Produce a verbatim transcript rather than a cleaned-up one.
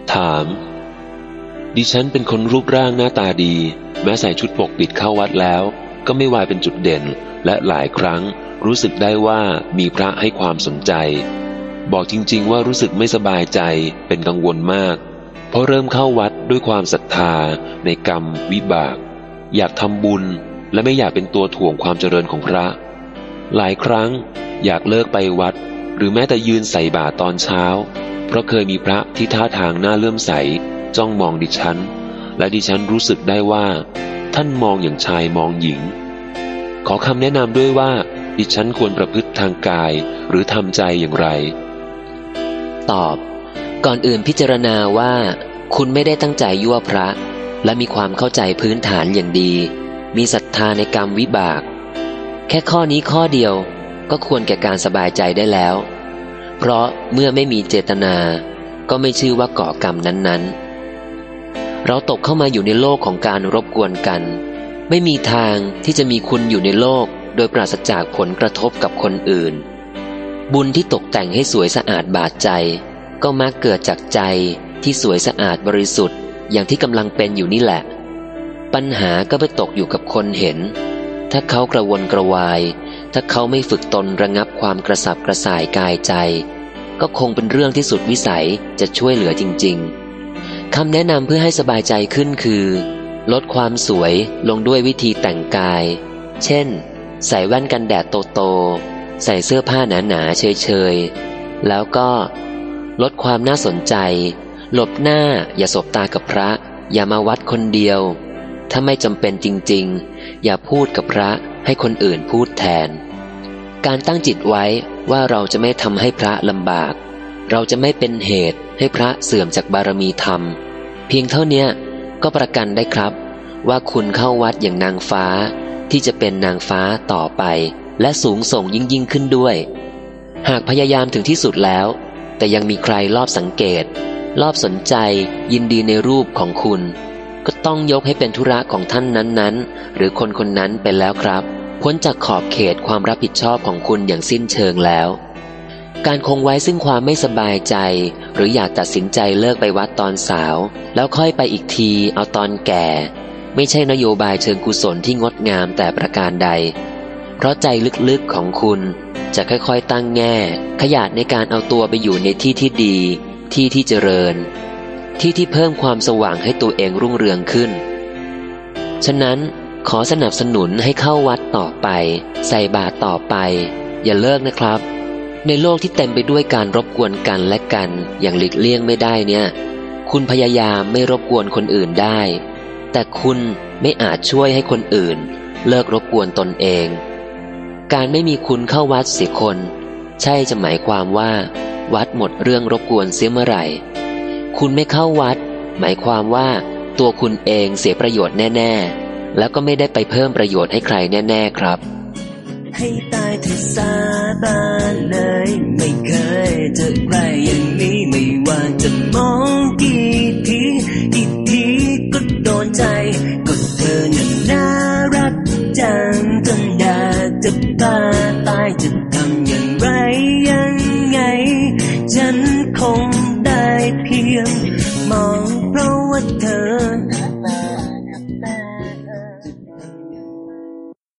ถามดิฉันเป็นคนรูปร่างหน้าตาดีแม้ใส่ชุดปกปิดเข้าวัดแล้วก็ไม่วายเป็นจุดเด่นและหลายครั้งรู้สึกได้ว่ามีพระให้ความสนใจบอกจริงๆว่ารู้สึกไม่สบายใจเป็นกังวลมากเพราะเริ่มเข้าวัดด้วยความศรัทธาในกรรมวิบากอยากทำบุญและไม่อยากเป็นตัวถ่วงความเจริญของพระหลายครั้งอยากเลิกไปวัดหรือแม้แต่ยืนใส่บาตรตอนเช้าเพราะเคยมีพระที่ท่าทางน่าเลื่อมใสจ้องมองดิฉันและดิฉันรู้สึกได้ว่าท่านมองอย่างชายมองหญิงขอคำแนะนำด้วยว่าดิฉันควรประพฤติทางกายหรือทำใจอย่างไรตอบก่อนอื่นพิจารณาว่าคุณไม่ได้ตั้งใจยั่วพระและมีความเข้าใจพื้นฐานอย่างดีมีศรัทธาในกรรมวิบากแค่ข้อนี้ข้อเดียวก็ควรแก่การสบายใจได้แล้วเพราะเมื่อไม่มีเจตนาก็ไม่ชื่อว่าก่อกรรมนั้นๆเราตกเข้ามาอยู่ในโลกของการรบกวนกันไม่มีทางที่จะมีคุณอยู่ในโลกโดยปราศจากผลกระทบกับคนอื่นบุญที่ตกแต่งให้สวยสะอาดบาดใจก็มักเกิดจากใจที่สวยสะอาดบริสุทธิ์อย่างที่กำลังเป็นอยู่นี่แหละปัญหาก็ไปตกอยู่กับคนเห็นถ้าเขากระวนกระวายถ้าเขาไม่ฝึกตนระงับความกระสับกระส่ายกายใจก็คงเป็นเรื่องที่สุดวิสัยจะช่วยเหลือจริงๆคำแนะนำเพื่อให้สบายใจขึ้นคือลดความสวยลงด้วยวิธีแต่งกายเช่นใส่แว่นกันแดดโตๆใส่เสื้อผ้าหนาๆเฉยๆแล้วก็ลดความน่าสนใจหลบหน้าอย่าสบตากับพระอย่ามาวัดคนเดียวถ้าไม่จำเป็นจริงๆอย่าพูดกับพระให้คนอื่นพูดแทนการตั้งจิตไว้ว่าเราจะไม่ทำให้พระลำบากเราจะไม่เป็นเหตุให้พระเสื่อมจากบารมีธรรมเพียงเท่านี้ก็ประกันได้ครับว่าคุณเข้าวัดอย่างนางฟ้าที่จะเป็นนางฟ้าต่อไปและสูงส่งยิ่งยิ่งขึ้นด้วยหากพยายามถึงที่สุดแล้วแต่ยังมีใครลอบสังเกตลอบสนใจยินดีในรูปของคุณก็ต้องยกให้เป็นธุระของท่านนั้นๆหรือคนคนนั้นไปแล้วครับพ้นจากขอบเขตความรับผิดชอบของคุณอย่างสิ้นเชิงแล้วการคงไว้ซึ่งความไม่สบายใจหรืออยากตัดสินใจเลิกไปวัดตอนสาวแล้วค่อยไปอีกทีเอาตอนแก่ไม่ใช่นโยบายเชิงกุศลที่งดงามแต่ประการใดเพราะใจลึกๆของคุณจะค่อยๆตั้งแง่ขยาดในการเอาตัวไปอยู่ในที่ที่ดีที่ที่เจริญที่ที่เพิ่มความสว่างให้ตัวเองรุ่งเรืองขึ้นฉะนั้นขอสนับสนุนให้เข้าวัดต่อไปใส่บาตรต่อไปอย่าเลิกนะครับในโลกที่เต็มไปด้วยการรบกวนกันและกันอย่างหลีกเลี่ยงไม่ได้เนี่ยคุณพยายามไม่รบกวนคนอื่นได้แต่คุณไม่อาจช่วยให้คนอื่นเลิกรบกวนตนเองการไม่มีคุณเข้าวัดเสียคนใช่จะหมายความว่าวัดหมดเรื่องรบกวนเสียเมื่อไหร่คุณไม่เข้าวัดหมายความว่าตัวคุณเองเสียประโยชน์แน่ๆแล้วก็ไม่ได้ไปเพิ่มประโยชน์ให้ใครแน่ๆครับให้ตายที่สาบานเลยไม่เคยเจอใครอย่างนี้ไม่ว่าจะมองกี่ทีกี่ทีก็โดนใจก็เธอน่ะน่ารักจังจนอยากจะตายตายจะ